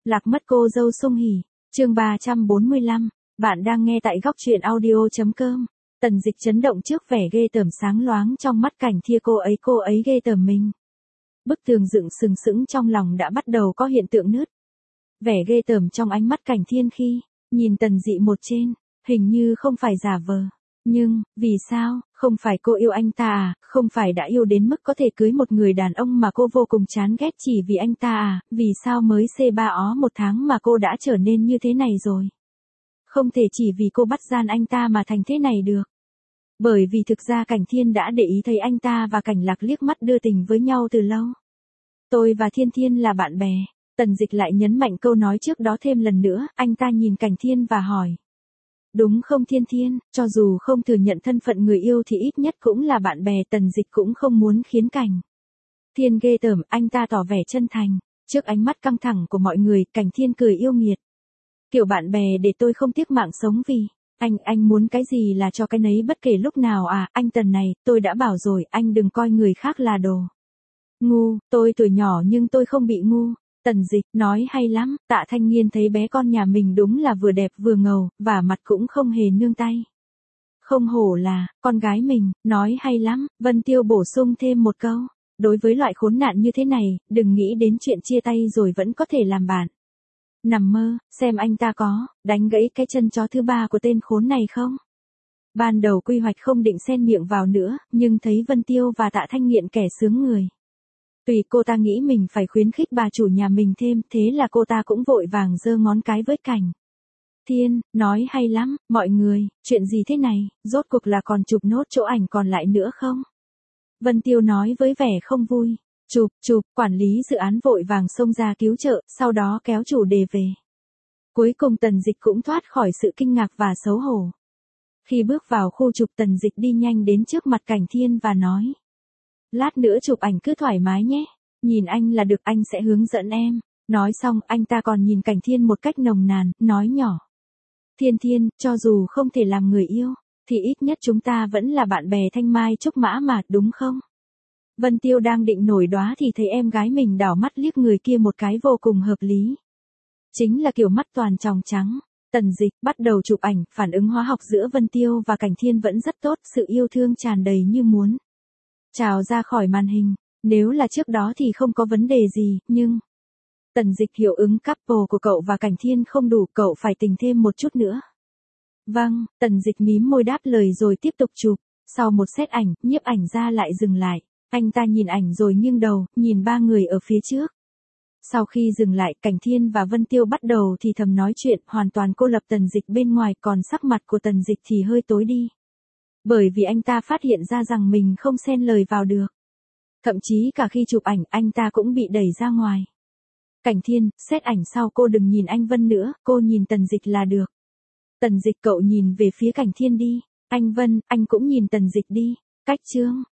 Lạc mất cô dâu Sung Hỉ, chương 345, bạn đang nghe tại góc truyện audio.com. Tần Dịch chấn động trước vẻ ghê tởm sáng loáng trong mắt Cảnh Thia, cô ấy ghê tởm mình. Bức tường dựng sừng sững trong lòng đã bắt đầu có hiện tượng nứt. Vẻ ghê tởm trong ánh mắt Cảnh Thiên khi nhìn Tần Dị một trên, hình như không phải giả vờ. Nhưng, vì sao, không phải cô yêu anh ta à, không phải đã yêu đến mức có thể cưới một người đàn ông mà cô vô cùng chán ghét chỉ vì anh ta à, vì sao mới C3 một tháng mà cô đã trở nên như thế này rồi. Không thể chỉ vì cô bắt gian anh ta mà thành thế này được. Bởi vì thực ra Cảnh Thiên đã để ý thấy anh ta và Cảnh Lạc liếc mắt đưa tình với nhau từ lâu. Tôi và Thiên Thiên là bạn bè. Tần Dịch lại nhấn mạnh câu nói trước đó thêm lần nữa, anh ta nhìn Cảnh Thiên và hỏi. Đúng không Thiên Thiên, cho dù không thừa nhận thân phận người yêu thì ít nhất cũng là bạn bè. Tần Dịch cũng không muốn khiến Cảnh Thiên ghê tởm, anh ta tỏ vẻ chân thành. Trước ánh mắt căng thẳng của mọi người, Cảnh Thiên cười yêu nghiệt. Kiểu bạn bè để tôi không tiếc mạng sống vì anh muốn cái gì là cho cái nấy bất kể lúc nào à, anh Tần này, tôi đã bảo rồi, anh đừng coi người khác là đồ ngu, tôi tuổi nhỏ nhưng tôi không bị ngu. Tần Dịch nói hay lắm. Tạ Thanh Nghiên thấy bé con nhà mình đúng là vừa đẹp vừa ngầu, và mặt cũng không hề nương tay. Không hổ là con gái mình, nói hay lắm. Vân Tiêu bổ sung thêm một câu. Đối với loại khốn nạn như thế này, đừng nghĩ đến chuyện chia tay rồi vẫn có thể làm bạn. Nằm mơ, xem anh ta có đánh gãy cái chân chó thứ ba của tên khốn này không? Ban đầu quy hoạch không định xen miệng vào nữa, nhưng thấy Vân Tiêu và Tạ Thanh Nghiện kẻ sướng người. Tùy cô ta nghĩ mình phải khuyến khích bà chủ nhà mình thêm, thế là cô ta cũng vội vàng giơ ngón cái với Cảnh Thiên, nói hay lắm, mọi người, chuyện gì thế này, rốt cuộc là còn chụp nốt chỗ ảnh còn lại nữa không? Vân Tiêu nói với vẻ không vui. Chụp, quản lý dự án vội vàng xông ra cứu trợ, sau đó kéo chủ đề về. Cuối cùng Tần Dịch cũng thoát khỏi sự kinh ngạc và xấu hổ. Khi bước vào khu chụp, Tần Dịch đi nhanh đến trước mặt Cảnh Thiên và nói. Lát nữa chụp ảnh cứ thoải mái nhé, nhìn anh là được, anh sẽ hướng dẫn em. Nói xong, anh ta còn nhìn Cảnh Thiên một cách nồng nàn, nói nhỏ. Thiên, cho dù không thể làm người yêu, thì ít nhất chúng ta vẫn là bạn bè thanh mai trúc mã mà, đúng không? Vân Tiêu đang định nổi đoá thì thấy em gái mình đảo mắt liếc người kia một cái vô cùng hợp lý. Chính là kiểu mắt toàn tròng trắng. Tần Dịch bắt đầu chụp ảnh, phản ứng hóa học giữa Vân Tiêu và Cảnh Thiên vẫn rất tốt, sự yêu thương tràn đầy như muốn trào ra khỏi màn hình. Nếu là trước đó thì không có vấn đề gì, nhưng Tần Dịch hiệu ứng couple của cậu và Cảnh Thiên không đủ, cậu phải tình thêm một chút nữa. Vâng, Tần Dịch mím môi đáp lời rồi tiếp tục chụp. Sau một set ảnh, nhiếp ảnh gia lại dừng lại. Anh ta nhìn ảnh rồi nghiêng đầu, nhìn ba người ở phía trước. Sau khi dừng lại, Cảnh Thiên và Vân Tiêu bắt đầu thì thầm nói chuyện, hoàn toàn cô lập Tần Dịch bên ngoài, còn sắc mặt của Tần Dịch thì hơi tối đi. Bởi vì anh ta phát hiện ra rằng mình không xen lời vào được. Thậm chí cả khi chụp ảnh, anh ta cũng bị đẩy ra ngoài. Cảnh Thiên, xét ảnh sau cô đừng nhìn anh Vân nữa, cô nhìn Tần Dịch là được. Tần Dịch, cậu nhìn về phía Cảnh Thiên đi. Anh Vân, anh cũng nhìn Tần Dịch đi. Cách chương